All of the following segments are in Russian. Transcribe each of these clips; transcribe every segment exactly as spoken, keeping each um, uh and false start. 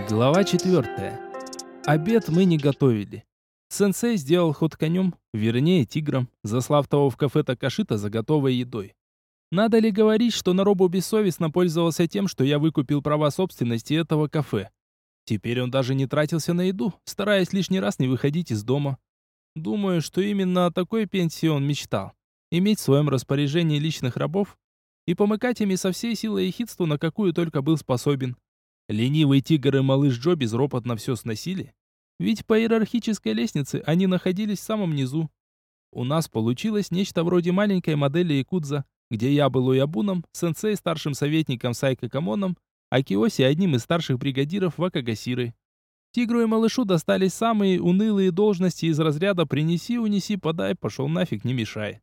Глава четвертая. Обед мы не готовили. Сенсей сделал ход конем, вернее тигром, заслав того в кафе Такашита за готовой едой. Надо ли говорить, что Наробу бессовестно пользовался тем, что я выкупил права собственности этого кафе? Теперь он даже не тратился на еду, стараясь лишний раз не выходить из дома. Думаю, что именно о такой пенсии он мечтал. Иметь в своем распоряжении личных рабов и помыкать ими со всей силой и хитству, на какую только был способен. Ленивый тигр и малыш Джо безропотно все сносили. Ведь по иерархической лестнице они находились в самом низу. У нас получилось нечто вроде маленькой модели якудза, где я был уябуном, сенсей старшим советником Сайко Камоном, а Киоси одним из старших бригадиров Вакагасиры. Тигру и малышу достались самые унылые должности из разряда «принеси, унеси, подай, пошел нафиг, не мешай».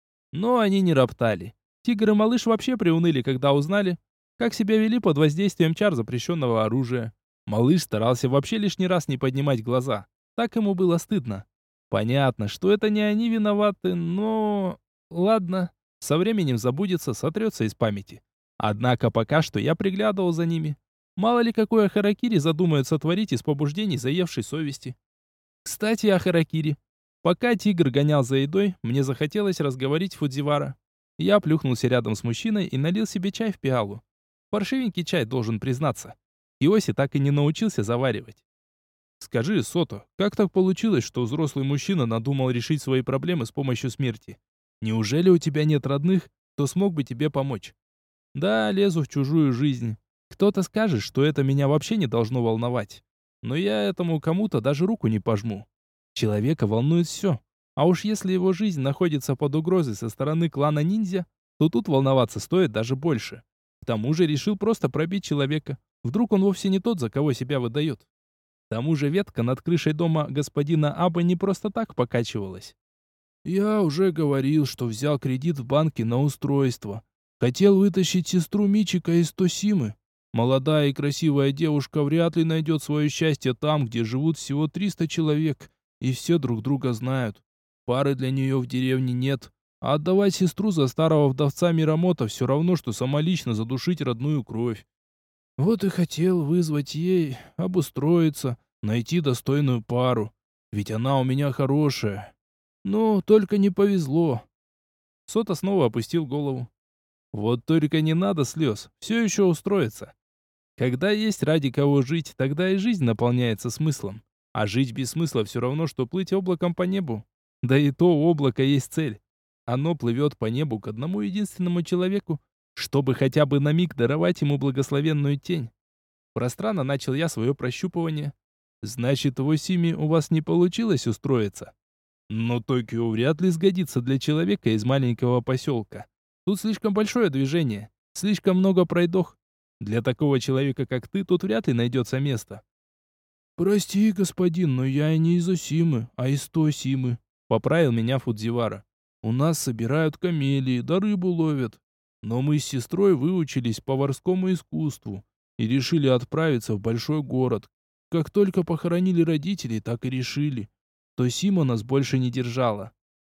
Но они не роптали. Тигр и малыш вообще приуныли, когда узнали, как себя вели под воздействием чар запрещенного оружия. Малыш старался вообще лишний раз не поднимать глаза. Так ему было стыдно. Понятно, что это не они виноваты, но... Ладно, со временем забудется, сотрется из памяти. Однако пока что я приглядывал за ними. Мало ли какое харакири задумают сотворить из побуждений заевшей совести. Кстати, о харакири. Пока тигр гонял за едой, мне захотелось разговорить Фудзивара. Я плюхнулся рядом с мужчиной и налил себе чай в пиалу. Паршивенький чай, должен признаться. Иоси так и не научился заваривать. Скажи, Сото, как так получилось, что взрослый мужчина надумал решить свои проблемы с помощью смерти? Неужели у тебя нет родных, кто смог бы тебе помочь? Да, лезу в чужую жизнь. Кто-то скажет, что это меня вообще не должно волновать. Но я этому кому-то даже руку не пожму. Человека волнует все. А уж если его жизнь находится под угрозой со стороны клана ниндзя, то тут волноваться стоит даже больше. К тому же решил просто пробить человека. Вдруг он вовсе не тот, за кого себя выдает. К тому же ветка над крышей дома господина Абы не просто так покачивалась. Я уже говорил, что взял кредит в банке на устройство. Хотел вытащить сестру Мичика из Тосимы. Молодая и красивая девушка вряд ли найдет свое счастье там, где живут всего триста человек, и все друг друга знают. Пары для нее в деревне нет. А отдавать сестру за старого вдовца Мирамото все равно, что самолично задушить родную кровь. Вот и хотел вызвать ей, обустроиться, найти достойную пару. Ведь она у меня хорошая. Но только не повезло. Сота снова опустил голову. Вот только не надо слез, все еще устроится. Когда есть ради кого жить, тогда и жизнь наполняется смыслом. А жить без смысла все равно, что плыть облаком по небу. Да и то у облака есть цель. Оно плывет по небу к одному единственному человеку, чтобы хотя бы на миг даровать ему благословенную тень. Пространно начал я свое прощупывание. Значит, в Осиме у вас не получилось устроиться? Но Токио вряд ли сгодится для человека из маленького поселка. Тут слишком большое движение, слишком много пройдох. Для такого человека, как ты, тут вряд ли найдется место. Прости, господин, но я и не из Осимы, а из Тосимы, поправил меня Фудзивара. У нас собирают камелии, да рыбу ловят. Но мы с сестрой выучились поварскому искусству и решили отправиться в большой город. Как только похоронили родителей, так и решили. Тосима нас больше не держала.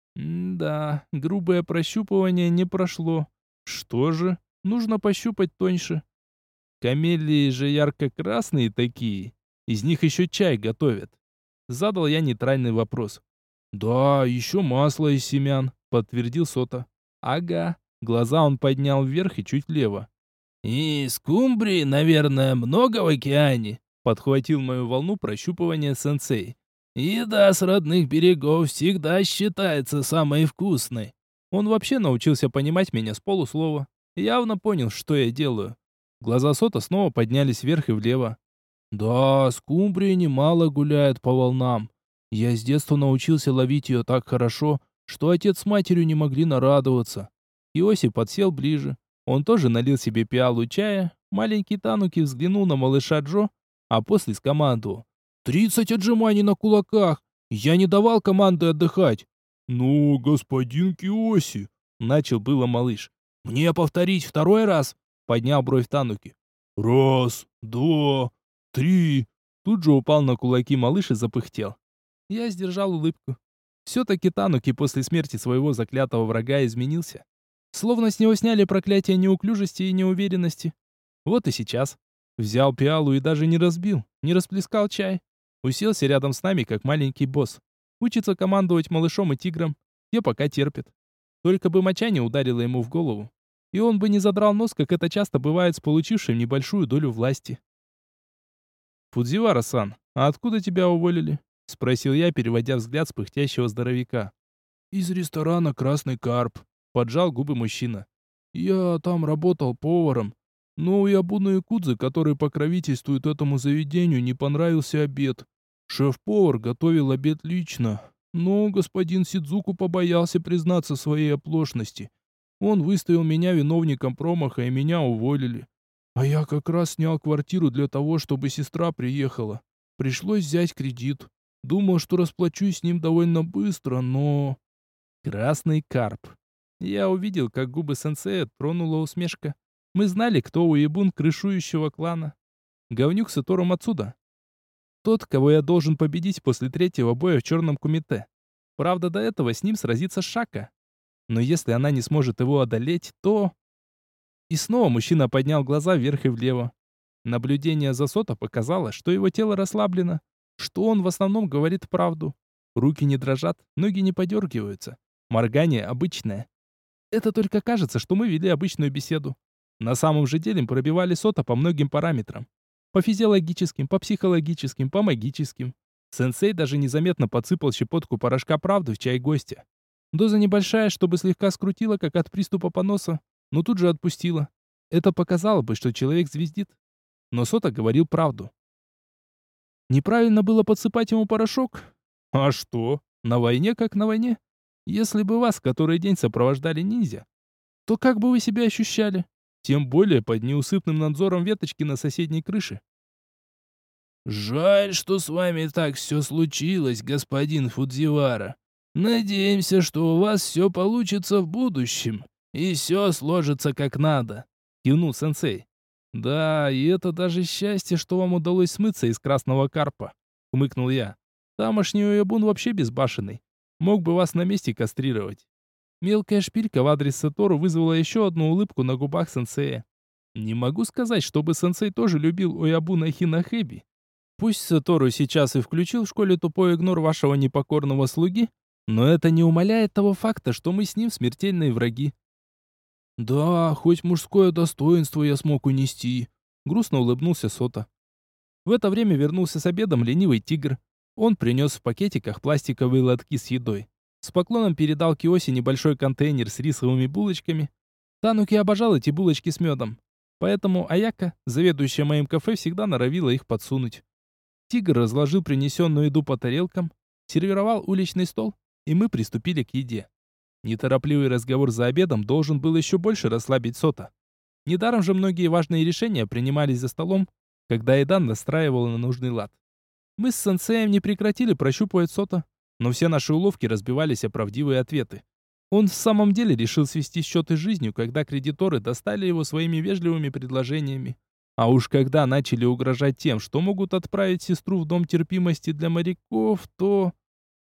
М-да, грубое прощупывание не прошло. Что же? Нужно пощупать тоньше. Камелии же ярко-красные такие. Из них еще чай готовят. Задал я нейтральный вопрос. Да, еще масло из семян, подтвердил Сота. Ага. Глаза он поднял вверх и чуть влево. И скумбрии, наверное, много в океане, подхватил мою волну прощупывания сенсей. Еда с родных берегов всегда считается самой вкусной. Он вообще научился понимать меня с полуслова. Явно понял, что я делаю. Глаза Сота снова поднялись вверх и влево. Да, скумбрия немало гуляет по волнам. Я с детства научился ловить ее так хорошо, что отец с матерью не могли нарадоваться. Иоси подсел ближе. Он тоже налил себе пиалу чая. Маленький Тануки взглянул на малыша Джо, а после скомандовал. «Тридцать отжиманий на кулаках! Я не давал команды отдыхать!» «Ну, господин Киоси!» — начал было малыш. «Мне повторить второй раз?» — поднял бровь Тануки. «Раз, два, три!» Тут же упал на кулаки малыш и запыхтел. Я сдержал улыбку. Все-таки Тануки после смерти своего заклятого врага изменился. Словно с него сняли проклятие неуклюжести и неуверенности. Вот и сейчас. Взял пиалу и даже не разбил, не расплескал чай. Уселся рядом с нами, как маленький босс. Учится командовать малышом и тигром. Те пока терпят. Только бы моча не ударила ему в голову. И он бы не задрал нос, как это часто бывает с получившим небольшую долю власти. «Фудзивара-сан, а откуда тебя уволили?» — спросил я, переводя взгляд с пыхтящего здоровяка. «Из ресторана «Красный карп», — поджал губы мужчина. «Я там работал поваром, но у Ябуна Якудзы, который покровительствует этому заведению, не понравился обед. Шеф-повар готовил обед лично, но господин Сидзуку побоялся признаться в своей оплошности. Он выставил меня виновником промаха, и меня уволили. А я как раз снял квартиру для того, чтобы сестра приехала. Пришлось взять кредит. Думал, что расплачусь с ним довольно быстро, но...» Красный карп. Я увидел, как губы сенсея тронула усмешка. Мы знали, кто уебун крышующего клана. Говнюк с Итором отсюда. Тот, кого я должен победить после третьего боя в черном кумите. Правда, до этого с ним сразится Шака. Но если она не сможет его одолеть, то... И снова мужчина поднял глаза вверх и влево. Наблюдение за Сото показало, что его тело расслаблено, что он в основном говорит правду. Руки не дрожат, ноги не подергиваются. Моргание обычное. Это только кажется, что мы вели обычную беседу. На самом же деле пробивали Сото по многим параметрам. По физиологическим, по психологическим, по магическим. Сенсей даже незаметно подсыпал щепотку порошка правды в чай гостя. Доза небольшая, чтобы слегка скрутила, как от приступа поноса, но тут же отпустила. Это показало бы, что человек звездит. Но Сото говорил правду. Неправильно было подсыпать ему порошок? А что? На войне как на войне. Если бы вас который день сопровождали ниндзя, то как бы вы себя ощущали? Тем более под неусыпным надзором веточки на соседней крыше. «Жаль, что с вами так все случилось, господин Фудзивара. Надеемся, что у вас все получится в будущем, и все сложится как надо», — кивнул сенсей. «Да, и это даже счастье, что вам удалось смыться из красного карпа», — хмыкнул я. «Тамошний уебун вообще безбашенный. Мог бы вас на месте кастрировать». Мелкая шпилька в адрес Сатору вызвала еще одну улыбку на губах сенсея. Не могу сказать, чтобы сенсей тоже любил Оябуна Хинахэби. Пусть Сатору сейчас и включил в школе тупой игнор вашего непокорного слуги, но это не умаляет того факта, что мы с ним смертельные враги. «Да, хоть мужское достоинство я смог унести», — грустно улыбнулся Сото. В это время вернулся с обедом ленивый тигр. Он принес в пакетиках пластиковые лотки с едой. С поклоном передал Киоси небольшой контейнер с рисовыми булочками. Тануки обожал эти булочки с медом. Поэтому Аяка, заведующая моим кафе, всегда норовила их подсунуть. Тигр разложил принесенную еду по тарелкам, сервировал уличный стол, и мы приступили к еде. Неторопливый разговор за обедом должен был еще больше расслабить Сото. Недаром же многие важные решения принимались за столом, когда еда настраивала на нужный лад. Мы с сенсеем не прекратили прощупывать Сото, но все наши уловки разбивались о правдивые ответы. Он в самом деле решил свести счеты с жизнью, когда кредиторы достали его своими вежливыми предложениями. А уж когда начали угрожать тем, что могут отправить сестру в дом терпимости для моряков, то...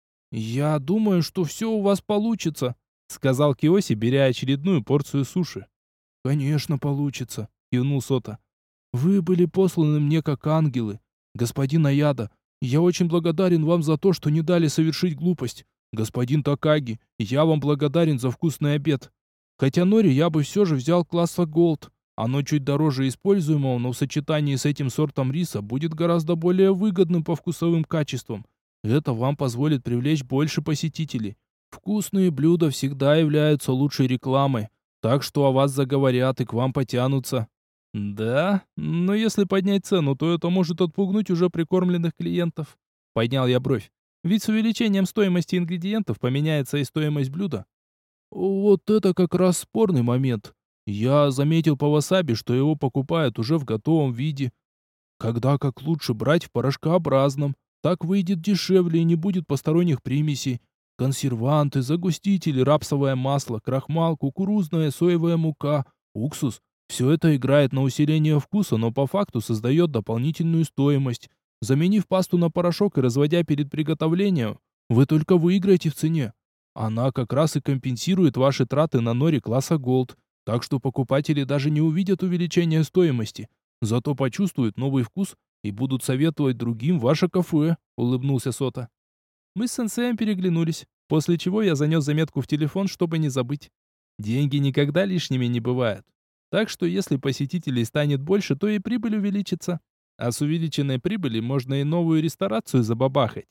«Я думаю, что все у вас получится», — сказал Киоси, беря очередную порцию суши. «Конечно получится», — кивнул Сото. «Вы были посланы мне как ангелы. Господин Аяда, я очень благодарен вам за то, что не дали совершить глупость. Господин Такаги, я вам благодарен за вкусный обед. Хотя нори я бы все же взял класса Голд. Оно чуть дороже используемого, но в сочетании с этим сортом риса будет гораздо более выгодным по вкусовым качествам. Это вам позволит привлечь больше посетителей. Вкусные блюда всегда являются лучшей рекламой, так что о вас заговорят и к вам потянутся». «Да, но если поднять цену, то это может отпугнуть уже прикормленных клиентов». Поднял я бровь. «Ведь с увеличением стоимости ингредиентов поменяется и стоимость блюда». «Вот это как раз спорный момент. Я заметил по васаби, что его покупают уже в готовом виде. Когда как лучше брать в порошкообразном, так выйдет дешевле и не будет посторонних примесей. Консерванты, загустители, рапсовое масло, крахмал, кукурузная, соевая мука, уксус. Все это играет на усиление вкуса, но по факту создает дополнительную стоимость. Заменив пасту на порошок и разводя перед приготовлением, вы только выиграете в цене. Она как раз и компенсирует ваши траты на нори класса Gold, так что покупатели даже не увидят увеличения стоимости. Зато почувствуют новый вкус и будут советовать другим ваше кафе», — улыбнулся Сота. Мы с сенсеем переглянулись, после чего я занес заметку в телефон, чтобы не забыть. Деньги никогда лишними не бывают. Так что если посетителей станет больше, то и прибыль увеличится. А с увеличенной прибыли можно и новую ресторацию забабахать.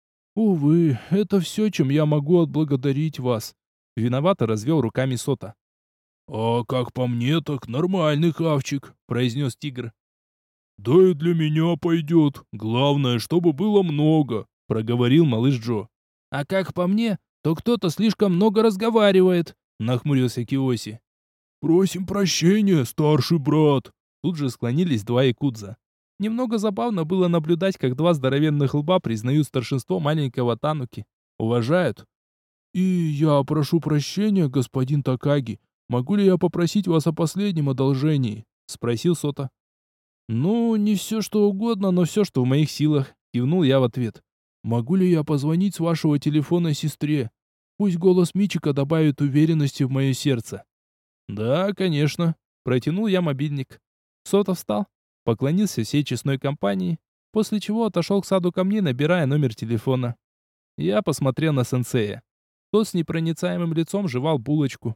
«Увы, это все, чем я могу отблагодарить вас», — виновато развел руками Сота. «А как по мне, так нормальный хавчик», — произнес тигр. «Да и для меня пойдет. Главное, чтобы было много», — проговорил малыш Джо. «А как по мне, то кто-то слишком много разговаривает», — нахмурился Киоси. «Просим прощения, старший брат», — тут же склонились два якудза. Немного забавно было наблюдать, как два здоровенных лба признают старшинство маленького Тануки. Уважают. «И я прошу прощения, господин Такаги. Могу ли я попросить вас о последнем одолжении?» — спросил Сота. «Ну, не все что угодно, но все, что в моих силах», — кивнул я в ответ. «Могу ли я позвонить с вашего телефона сестре? Пусть голос Мичика добавит уверенности в мое сердце». «Да, конечно», — протянул я мобильник. Сота встал, поклонился всей честной компании, после чего отошел к саду камней, набирая номер телефона. Я посмотрел на сенсея. Тот с непроницаемым лицом жевал булочку.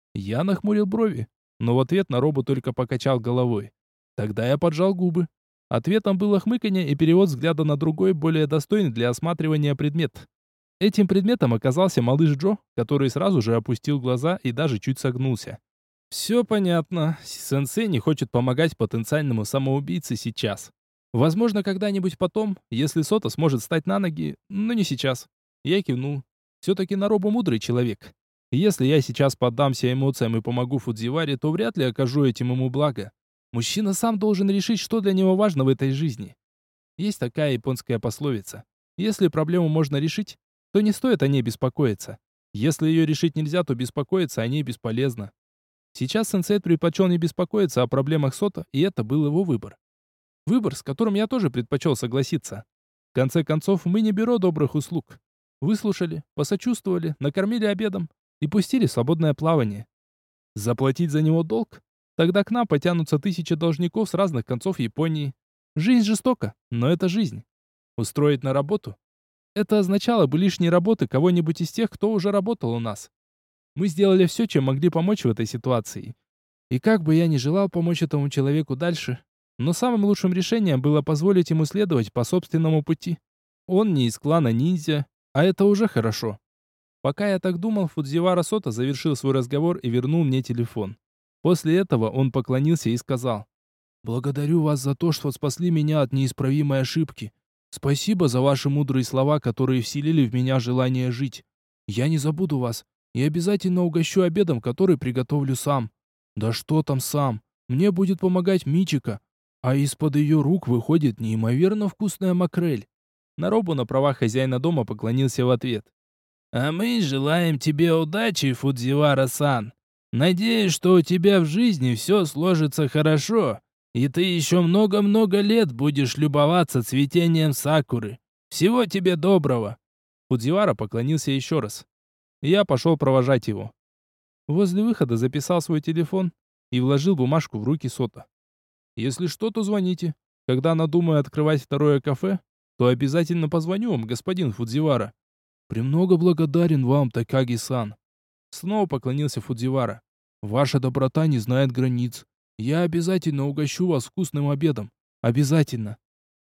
Я нахмурил брови, но в ответ на робу только покачал головой. Тогда я поджал губы. Ответом было хмыканье и перевод взгляда на другой, более достойный для осматривания предмет. Этим предметом оказался малыш Джо, который сразу же опустил глаза и даже чуть согнулся. Все понятно. Сенсей не хочет помогать потенциальному самоубийце сейчас. Возможно, когда-нибудь потом, если Сота сможет встать на ноги, но не сейчас. Я кивнул. Все-таки Наробу мудрый человек. Если я сейчас поддамся эмоциям и помогу Фудзиваре, то вряд ли окажу этим ему благо. Мужчина сам должен решить, что для него важно в этой жизни. Есть такая японская пословица. Если проблему можно решить, то не стоит о ней беспокоиться. Если ее решить нельзя, то беспокоиться о ней бесполезно. Сейчас сенсей предпочел не беспокоиться о проблемах Сота, и это был его выбор. Выбор, с которым я тоже предпочел согласиться. В конце концов, мы не бюро добрых услуг. Выслушали, посочувствовали, накормили обедом и пустили в свободное плавание. Заплатить за него долг? Тогда к нам потянутся тысячи должников с разных концов Японии. Жизнь жестока, но это жизнь. Устроить на работу? Это означало бы лишней работы кого-нибудь из тех, кто уже работал у нас. Мы сделали все, чем могли помочь в этой ситуации. И как бы я ни желал помочь этому человеку дальше, но самым лучшим решением было позволить ему следовать по собственному пути. Он не из клана ниндзя, а это уже хорошо. Пока я так думал, Фудзивара Сота завершил свой разговор и вернул мне телефон. После этого он поклонился и сказал: «Благодарю вас за то, что спасли меня от неисправимой ошибки. Спасибо за ваши мудрые слова, которые вселили в меня желание жить. Я не забуду вас и обязательно угощу обедом, который приготовлю сам. Да что там сам? Мне будет помогать Мичика, а из-под ее рук выходит неимоверно вкусная макрель». Наробу на правах хозяина дома поклонился в ответ. «А мы желаем тебе удачи, Фудзивара-сан. Надеюсь, что у тебя в жизни все сложится хорошо, и ты еще много-много лет будешь любоваться цветением сакуры. Всего тебе доброго!» Фудзивара поклонился еще раз. Я пошел провожать его. Возле выхода записал свой телефон и вложил бумажку в руки Сота. «Если что, то звоните. Когда надумаю открывать второе кафе, то обязательно позвоню вам, господин Фудзивара». «Премного благодарен вам, Такаги-сан». Снова поклонился Фудзивара. «Ваша доброта не знает границ. Я обязательно угощу вас вкусным обедом. Обязательно».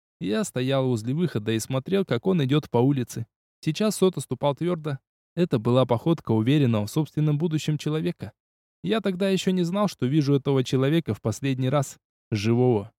Я стоял возле выхода и смотрел, как он идет по улице. Сейчас Сота ступал твердо. Это была походка уверенного в собственном будущем человека. Я тогда еще не знал, что вижу этого человека в последний раз. Живого.